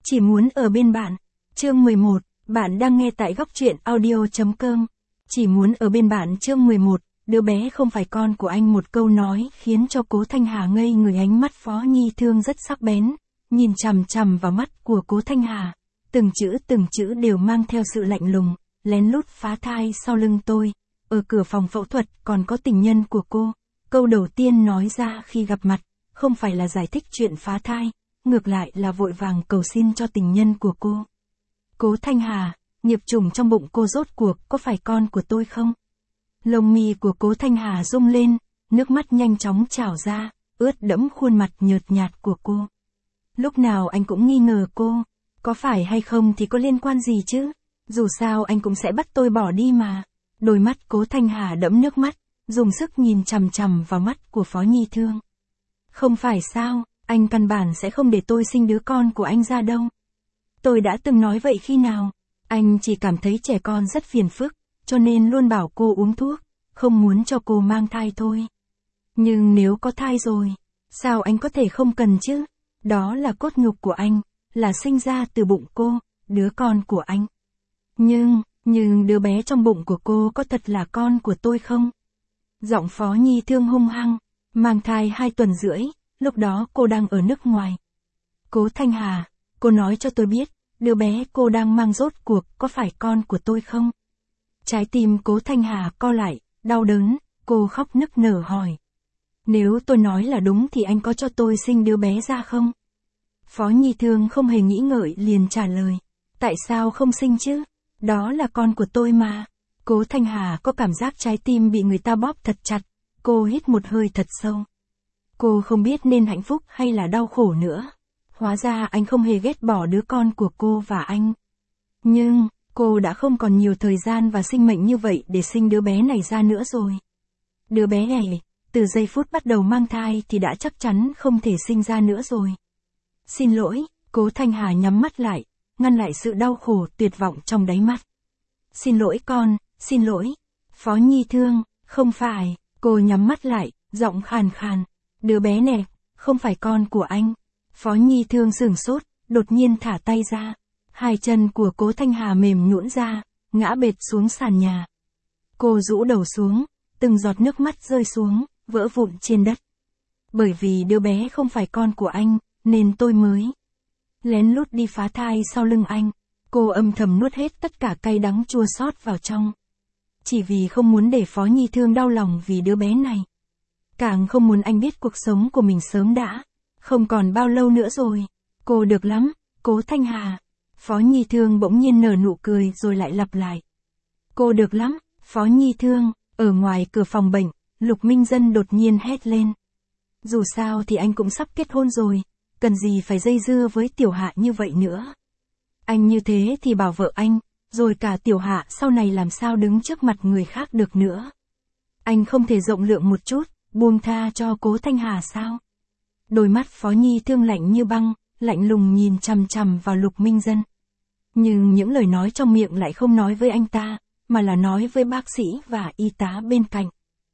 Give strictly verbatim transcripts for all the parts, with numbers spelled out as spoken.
Chỉ muốn ở bên bạn. Chương mười một, bạn đang nghe tại góc truyện audio.com. Chỉ muốn ở bên bạn chương mười một, đứa bé không phải con của anh. Một câu nói khiến cho Cố Thanh Hà ngây người, ánh mắt Phó Nhi Thương rất sắc bén, nhìn chằm chằm vào mắt của Cố Thanh Hà. Từng chữ từng chữ đều mang theo sự lạnh lùng, lén lút phá thai sau lưng tôi. Ở cửa phòng phẫu thuật còn có tình nhân của cô. Câu đầu tiên nói ra khi gặp mặt, không phải là giải thích chuyện phá thai, ngược lại là vội vàng cầu xin cho tình nhân của cô. Cố Thanh Hà, nghiệp trùng trong bụng cô rốt cuộc có phải con của tôi không? Lông mi của Cố Thanh Hà rung lên, nước mắt nhanh chóng trào ra, ướt đẫm khuôn mặt nhợt nhạt của cô. Lúc nào anh cũng nghi ngờ cô, có phải hay không thì có liên quan gì chứ? Dù sao anh cũng sẽ bắt tôi bỏ đi mà. Đôi mắt Cố Thanh Hà đẫm nước mắt, dùng sức nhìn chằm chằm vào mắt của Phó Nhi Thương. Không phải sao, anh căn bản sẽ không để tôi sinh đứa con của anh ra đâu. Tôi đã từng nói vậy khi nào? Anh chỉ cảm thấy trẻ con rất phiền phức, cho nên luôn bảo cô uống thuốc, không muốn cho cô mang thai thôi. Nhưng nếu có thai rồi, sao anh có thể không cần chứ? Đó là cốt nhục của anh, là sinh ra từ bụng cô, đứa con của anh. Nhưng, nhưng đứa bé trong bụng của cô có thật là con của tôi không? Giọng Phó Nhi Thương hung hăng, mang thai hai tuần rưỡi, lúc đó cô đang ở nước ngoài. Cố Thanh Hà, cô nói cho tôi biết, đứa bé cô đang mang rốt cuộc có phải con của tôi không? Trái tim Cố Thanh Hà co lại, đau đớn, cô khóc nức nở hỏi. Nếu tôi nói là đúng thì anh có cho tôi sinh đứa bé ra không? Phó Nhi Thương không hề nghĩ ngợi liền trả lời. Tại sao không sinh chứ? Đó là con của tôi mà. Cố Thanh Hà có cảm giác trái tim bị người ta bóp thật chặt. Cô hít một hơi thật sâu. Cô không biết nên hạnh phúc hay là đau khổ nữa. Hóa ra anh không hề ghét bỏ đứa con của cô và anh. Nhưng, cô đã không còn nhiều thời gian và sinh mệnh như vậy để sinh đứa bé này ra nữa rồi. Đứa bé này, từ giây phút bắt đầu mang thai thì đã chắc chắn không thể sinh ra nữa rồi. Xin lỗi, Cố Thanh Hà nhắm mắt lại, ngăn lại sự đau khổ tuyệt vọng trong đáy mắt. Xin lỗi con, xin lỗi. Phó Nhi Thương, không phải, cô nhắm mắt lại, giọng khàn khàn. Đứa bé này, không phải con của anh. Phó Nhi Thương sửng sốt, đột nhiên thả tay ra. Hai chân của Cố Thanh Hà mềm nhũn ra, ngã bệt xuống sàn nhà. Cô rũ đầu xuống, từng giọt nước mắt rơi xuống, vỡ vụn trên đất. Bởi vì đứa bé không phải con của anh, nên tôi mới lén lút đi phá thai sau lưng anh. Cô âm thầm nuốt hết tất cả cay đắng chua xót vào trong. Chỉ vì không muốn để Phó Nhi Thương đau lòng vì đứa bé này. Càng không muốn anh biết cuộc sống của mình sớm đã. Không còn bao lâu nữa rồi. Cô được lắm, Cố Thanh Hà. Phó Nhi Thương bỗng nhiên nở nụ cười rồi lại lặp lại. Cô được lắm, Phó Nhi Thương. Ở ngoài cửa phòng bệnh, Lục Minh Dân đột nhiên hét lên. Dù sao thì anh cũng sắp kết hôn rồi. Cần gì phải dây dưa với Tiểu Hạ như vậy nữa. Anh như thế thì bảo vợ anh, rồi cả Tiểu Hạ sau này làm sao đứng trước mặt người khác được nữa. Anh không thể rộng lượng một chút, buông tha cho Cố Thanh Hà sao? Đôi mắt Phó Nhi Thương lạnh như băng, lạnh lùng nhìn chằm chằm vào Lục Minh Dân. Nhưng những lời nói trong miệng lại không nói với anh ta, mà là nói với bác sĩ và y tá bên cạnh.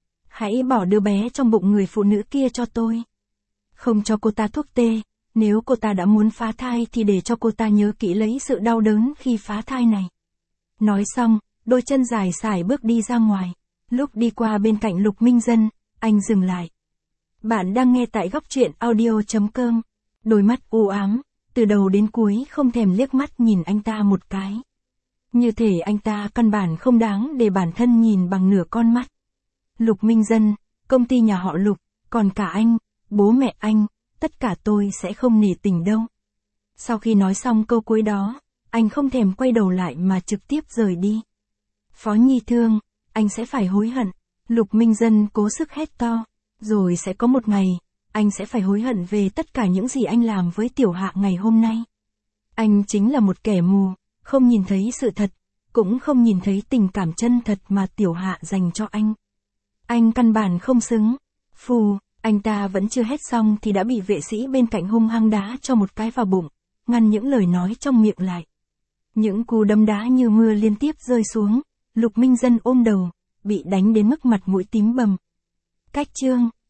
Hãy bỏ đứa bé trong bụng người phụ nữ kia cho tôi. Không cho cô ta thuốc tê, nếu cô ta đã muốn phá thai thì để cho cô ta nhớ kỹ lấy sự đau đớn khi phá thai này. Nói xong, đôi chân dài sải bước đi ra ngoài. Lúc đi qua bên cạnh Lục Minh Dân, anh dừng lại. Bạn đang nghe tại góc truyện audio.com. Đôi mắt u ám, từ đầu đến cuối không thèm liếc mắt nhìn anh ta một cái. Như thể anh ta căn bản không đáng để bản thân nhìn bằng nửa con mắt. Lục Minh Dân, công ty nhà họ Lục, còn cả anh, bố mẹ anh, tất cả tôi sẽ không nể tình đâu. Sau khi nói xong câu cuối đó, anh không thèm quay đầu lại mà trực tiếp rời đi. Phó Nhi Thương, anh sẽ phải hối hận. Lục Minh Dân cố sức hét to. Rồi sẽ có một ngày, anh sẽ phải hối hận về tất cả những gì anh làm với Tiểu Hạ ngày hôm nay. Anh chính là một kẻ mù, không nhìn thấy sự thật, cũng không nhìn thấy tình cảm chân thật mà Tiểu Hạ dành cho anh. Anh căn bản không xứng. Phù, anh ta vẫn chưa hét xong thì đã bị vệ sĩ bên cạnh hung hăng đá cho một cái vào bụng, ngăn những lời nói trong miệng lại. Những cú đấm đá như mưa liên tiếp rơi xuống, Lục Minh Dân ôm đầu, bị đánh đến mức mặt mũi tím bầm. Cách chương,